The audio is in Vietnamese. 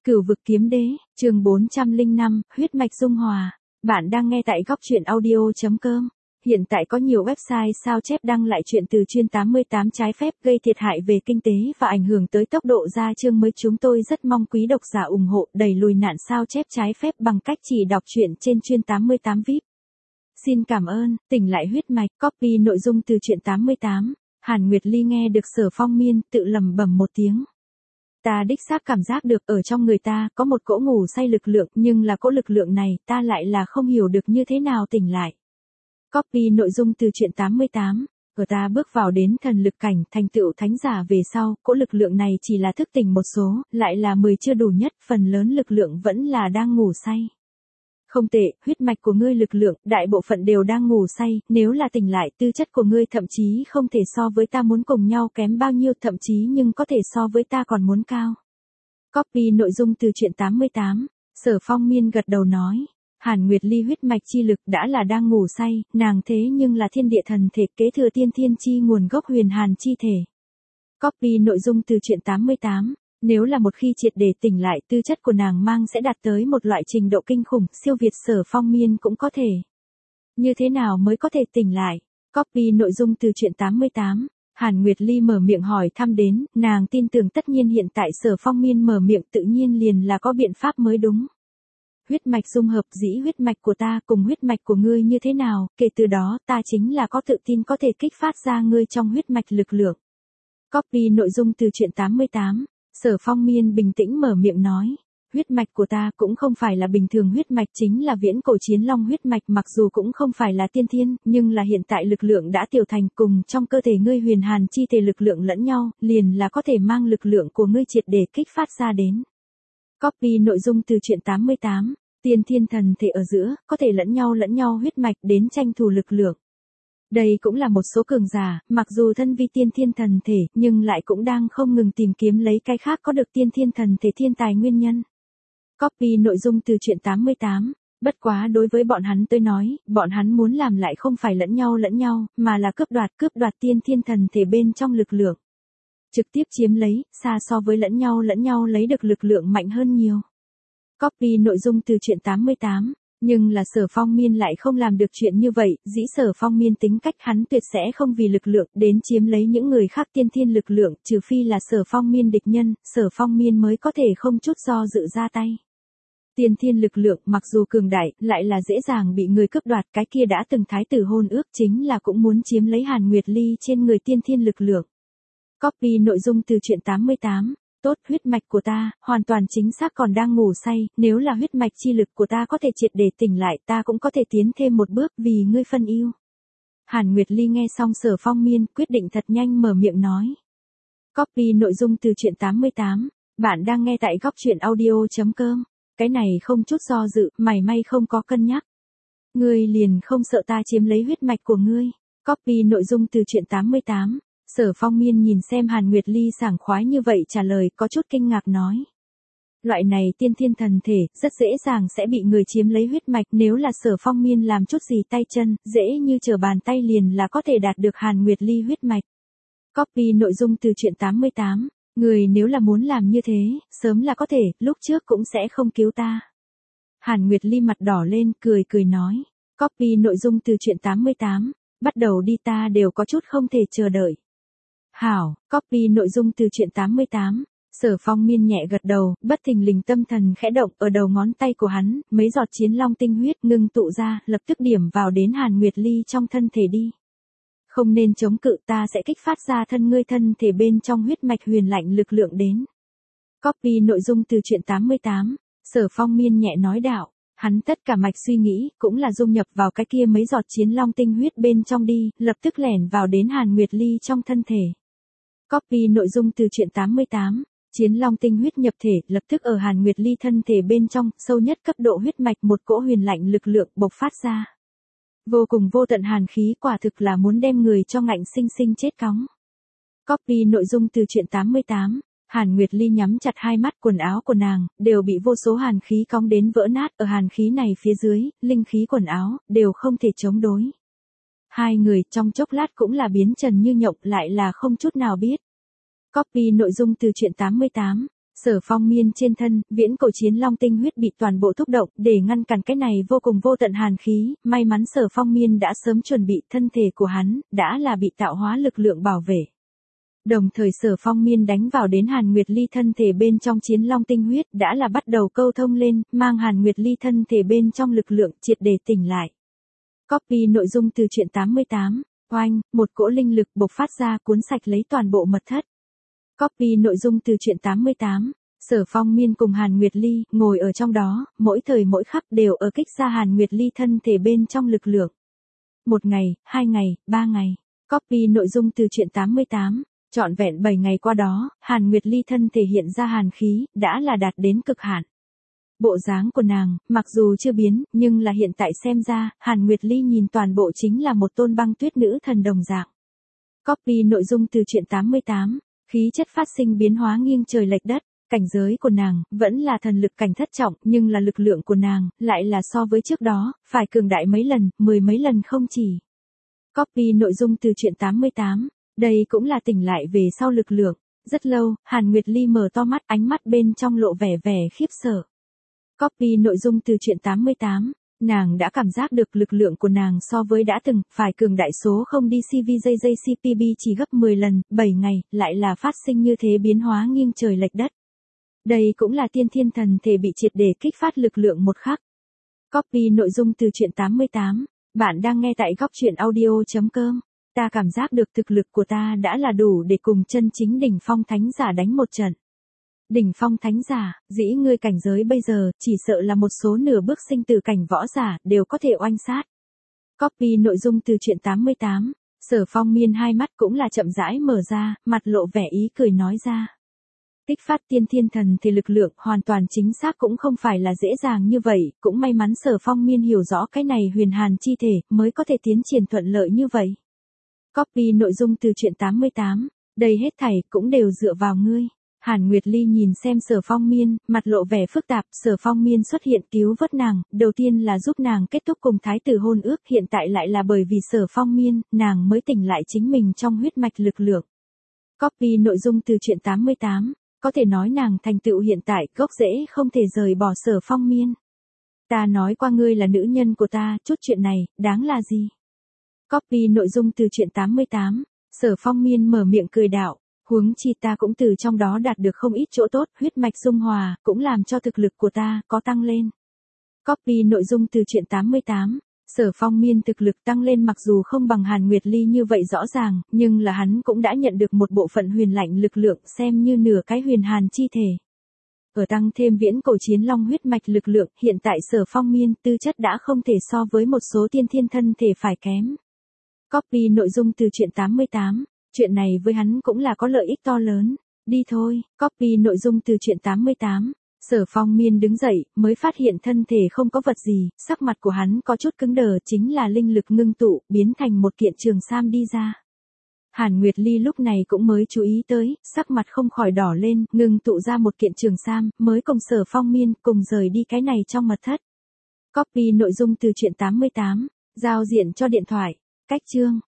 Cửu vực kiếm đế, chương 405, huyết mạch dung hòa. Bạn đang nghe tại góc truyện audio.com. Hiện tại có nhiều website sao chép đăng lại chuyện từ chuyên 88 trái phép gây thiệt hại về kinh tế và ảnh hưởng tới tốc độ ra chương mới. Chúng tôi rất mong quý độc giả ủng hộ đẩy lùi nạn sao chép trái phép bằng cách chỉ đọc truyện trên chuyên 88 VIP. Xin cảm ơn. Tỉnh lại huyết mạch, copy nội dung từ truyện 88. Hàn Nguyệt Ly nghe được Sở Phong Miên tự lẩm bẩm một tiếng. Ta đích xác cảm giác được ở trong người ta có một cỗ ngủ say lực lượng, nhưng là cỗ lực lượng này ta lại là không hiểu được như thế nào tỉnh lại. Copy nội dung từ truyện 88. Ở ta bước vào đến thần lực cảnh thành tựu thánh giả về sau, cỗ lực lượng này chỉ là thức tỉnh một số, lại là 10 chưa đủ nhất, phần lớn lực lượng vẫn là đang ngủ say. Không tệ, huyết mạch của ngươi lực lượng, đại bộ phận đều đang ngủ say, nếu là tỉnh lại, tư chất của ngươi thậm chí không thể so với ta muốn cùng nhau kém bao nhiêu, thậm chí nhưng có thể so với ta còn muốn cao. Copy nội dung từ truyện 88, Sở Phong Miên gật đầu nói. Hàn Nguyệt Ly huyết mạch chi lực đã là đang ngủ say, nàng thế nhưng là thiên địa thần thể kế thừa tiên thiên chi nguồn gốc huyền hàn chi thể. Copy nội dung từ truyện 88. Nếu là một khi triệt để tỉnh lại, tư chất của nàng mang sẽ đạt tới một loại trình độ kinh khủng, siêu việt Sở Phong Miên cũng có thể. Như thế nào mới có thể tỉnh lại? Copy nội dung từ truyện 88. Hàn Nguyệt Ly mở miệng hỏi thăm đến, nàng tin tưởng tất nhiên hiện tại Sở Phong Miên mở miệng tự nhiên liền là có biện pháp mới đúng. Huyết mạch dung hợp, dĩ huyết mạch của ta cùng huyết mạch của ngươi như thế nào, kể từ đó ta chính là có tự tin có thể kích phát ra ngươi trong huyết mạch lực lượng. Copy nội dung từ truyện 88. Sở Phong Miên bình tĩnh mở miệng nói, huyết mạch của ta cũng không phải là bình thường huyết mạch, chính là viễn cổ chiến long huyết mạch, mặc dù cũng không phải là tiên thiên, nhưng là hiện tại lực lượng đã tiểu thành cùng trong cơ thể ngươi huyền hàn chi thể lực lượng lẫn nhau, liền là có thể mang lực lượng của ngươi triệt để kích phát ra đến. Copy nội dung từ truyện 88, tiên thiên thần thể ở giữa, có thể lẫn nhau huyết mạch đến tranh thủ lực lượng. Đây cũng là một số cường giả, mặc dù thân vi tiên thiên thần thể, nhưng lại cũng đang không ngừng tìm kiếm lấy cái khác có được tiên thiên thần thể thiên tài nguyên nhân. Copy nội dung từ truyện 88, bất quá đối với bọn hắn tới nói, bọn hắn muốn làm lại không phải lẫn nhau, mà là cướp đoạt tiên thiên thần thể bên trong lực lượng. Trực tiếp chiếm lấy, xa so với lẫn nhau lấy được lực lượng mạnh hơn nhiều. Copy nội dung từ truyện 88. Nhưng là Sở Phong Miên lại không làm được chuyện như vậy, dĩ Sở Phong Miên tính cách hắn tuyệt sẽ không vì lực lượng đến chiếm lấy những người khác tiên thiên lực lượng, trừ phi là Sở Phong Miên địch nhân, Sở Phong Miên mới có thể không chút do dự ra tay. Tiên thiên lực lượng mặc dù cường đại, lại là dễ dàng bị người cướp đoạt, cái kia đã từng thái tử hôn ước chính là cũng muốn chiếm lấy Hàn Nguyệt Ly trên người tiên thiên lực lượng. Copy nội dung từ truyện 88. Tốt, huyết mạch của ta, hoàn toàn chính xác còn đang ngủ say, nếu là huyết mạch chi lực của ta có thể triệt để tỉnh lại, ta cũng có thể tiến thêm một bước vì ngươi phân yêu. Hàn Nguyệt Ly nghe xong Sở Phong Miên, quyết định thật nhanh mở miệng nói. Copy nội dung từ truyện 88, bạn đang nghe tại góc truyện audio.com, cái này không chút do dự, mảy may không có cân nhắc. Ngươi liền không sợ ta chiếm lấy huyết mạch của ngươi. Copy nội dung từ truyện 88. Sở Phong Miên nhìn xem Hàn Nguyệt Ly sảng khoái như vậy trả lời, có chút kinh ngạc nói. Loại này tiên thiên thần thể, rất dễ dàng sẽ bị người chiếm lấy huyết mạch, nếu là Sở Phong Miên làm chút gì tay chân, dễ như trở bàn tay liền là có thể đạt được Hàn Nguyệt Ly huyết mạch. Copy nội dung từ truyện 88, người nếu là muốn làm như thế, sớm là có thể, lúc trước cũng sẽ không cứu ta. Hàn Nguyệt Ly mặt đỏ lên, cười nói. Copy nội dung từ truyện 88, bắt đầu đi, ta đều có chút không thể chờ đợi. Hảo, copy nội dung từ truyện 88. Sở Phong Miên nhẹ gật đầu, bất thình lình tâm thần khẽ động, ở đầu ngón tay của hắn, mấy giọt chiến long tinh huyết ngưng tụ ra, lập tức điểm vào đến Hàn Nguyệt Ly trong thân thể đi. Không nên chống cự, ta sẽ kích phát ra thân ngươi thân thể bên trong huyết mạch huyền lạnh lực lượng đến. Copy nội dung từ truyện 88. Sở Phong Miên nhẹ nói đạo. Hắn tất cả mạch suy nghĩ, cũng là dung nhập vào cái kia mấy giọt chiến long tinh huyết bên trong đi, lập tức lẻn vào đến Hàn Nguyệt Ly trong thân thể. Copy nội dung từ truyện 88. Chiến long tinh huyết nhập thể, lập tức ở Hàn Nguyệt Ly thân thể bên trong, sâu nhất cấp độ huyết mạch một cỗ huyền lạnh lực lượng bộc phát ra. Vô cùng vô tận hàn khí, quả thực là muốn đem người cho ngạnh sinh sinh chết cóng. Copy nội dung từ truyện 88. Hàn Nguyệt Ly nhắm chặt hai mắt, quần áo của nàng đều bị vô số hàn khí cong đến vỡ nát, ở hàn khí này phía dưới, linh khí quần áo đều không thể chống đối. Hai người trong chốc lát cũng là biến trần như nhộng, lại là không chút nào biết. Copy nội dung từ truyện 88. Sở Phong Miên trên thân, viễn cổ chiến long tinh huyết bị toàn bộ thúc động, để ngăn cản cái này vô cùng vô tận hàn khí, may mắn Sở Phong Miên đã sớm chuẩn bị, thân thể của hắn, đã là bị tạo hóa lực lượng bảo vệ. Đồng thời Sở Phong Miên đánh vào đến Hàn Nguyệt Ly thân thể bên trong chiến long tinh huyết, đã là bắt đầu câu thông lên, mang Hàn Nguyệt Ly thân thể bên trong lực lượng, triệt để tỉnh lại. Copy nội dung từ truyện 88, oanh, một cỗ linh lực bộc phát ra cuốn sạch lấy toàn bộ mật thất. Copy nội dung từ truyện 88, Sở Phong Miên cùng Hàn Nguyệt Ly, ngồi ở trong đó, mỗi thời mỗi khắc đều ở kích ra Hàn Nguyệt Ly thân thể bên trong lực lượng. 1 ngày, 2 ngày, 3 ngày. Copy nội dung từ truyện 88, trọn vẹn 7 ngày qua đó, Hàn Nguyệt Ly thân thể hiện ra hàn khí, đã là đạt đến cực hạn. Bộ dáng của nàng, mặc dù chưa biến, nhưng là hiện tại xem ra, Hàn Nguyệt Ly nhìn toàn bộ chính là một tôn băng tuyết nữ thần đồng dạng. Copy nội dung từ truyện 88, khí chất phát sinh biến hóa nghiêng trời lệch đất, cảnh giới của nàng, vẫn là thần lực cảnh thất trọng, nhưng là lực lượng của nàng, lại là so với trước đó, phải cường đại mấy lần, 10 mấy lần không chỉ. Copy nội dung từ truyện 88, đây cũng là tỉnh lại về sau lực lượng. Rất lâu, Hàn Nguyệt Ly mở to mắt, ánh mắt bên trong lộ vẻ khiếp sợ. Copy nội dung từ truyện 88, nàng đã cảm giác được lực lượng của nàng so với đã từng, phải cường đại số không đi CVJJCPB chỉ gấp 10 lần, 7 ngày, lại là phát sinh như thế biến hóa nghiêng trời lệch đất. Đây cũng là tiên thiên thần thể bị triệt để kích phát lực lượng một khắc. Copy nội dung từ truyện 88, bạn đang nghe tại góc truyện audio.com. Ta cảm giác được thực lực của ta đã là đủ để cùng chân chính đỉnh phong thánh giả đánh một trận. Đỉnh phong thánh giả, dĩ ngươi cảnh giới bây giờ, chỉ sợ là một số nửa bước sinh tử cảnh võ giả, đều có thể oanh sát. Copy nội dung từ truyện 88, Sở Phong Miên hai mắt cũng là chậm rãi mở ra, mặt lộ vẻ ý cười nói ra. Kích phát tiên thiên thần thì lực lượng hoàn toàn chính xác cũng không phải là dễ dàng như vậy, cũng may mắn Sở Phong Miên hiểu rõ cái này huyền hàn chi thể, mới có thể tiến triển thuận lợi như vậy. Copy nội dung từ truyện 88, đây hết thảy cũng đều dựa vào ngươi. Hàn Nguyệt Ly nhìn xem Sở Phong Miên, mặt lộ vẻ phức tạp, Sở Phong Miên xuất hiện cứu vớt nàng, đầu tiên là giúp nàng kết thúc cùng thái tử hôn ước, hiện tại lại là bởi vì Sở Phong Miên, nàng mới tỉnh lại chính mình trong huyết mạch lực lượng. Copy nội dung từ truyện 88, có thể nói nàng thành tựu hiện tại, gốc rễ không thể rời bỏ Sở Phong Miên. Ta nói qua ngươi là nữ nhân của ta, chút chuyện này, đáng là gì? Copy nội dung từ truyện 88, Sở Phong Miên mở miệng cười đạo, huống chi ta cũng từ trong đó đạt được không ít chỗ tốt, huyết mạch dung hòa, cũng làm cho thực lực của ta có tăng lên. Copy nội dung từ truyện 88, Sở Phong Miên thực lực tăng lên mặc dù không bằng Hàn Nguyệt Ly như vậy rõ ràng, nhưng là hắn cũng đã nhận được một bộ phận huyền lạnh lực lượng xem như nửa cái huyền hàn chi thể. Ở tăng thêm viễn cổ chiến long huyết mạch lực lượng, hiện tại Sở Phong Miên tư chất đã không thể so với một số tiên thiên thân thể phải kém. Copy nội dung từ truyện 88, chuyện này với hắn cũng là có lợi ích to lớn. Đi thôi, copy nội dung từ truyện 88. Sở Phong Miên đứng dậy, mới phát hiện thân thể không có vật gì, sắc mặt của hắn có chút cứng đờ, chính là linh lực ngưng tụ, biến thành một kiện trường sam đi ra. Hàn Nguyệt Ly lúc này cũng mới chú ý tới, sắc mặt không khỏi đỏ lên, ngưng tụ ra một kiện trường sam, mới cùng Sở Phong Miên cùng rời đi cái này trong mật thất. Copy nội dung từ truyện 88, giao diện cho điện thoại, cách chương.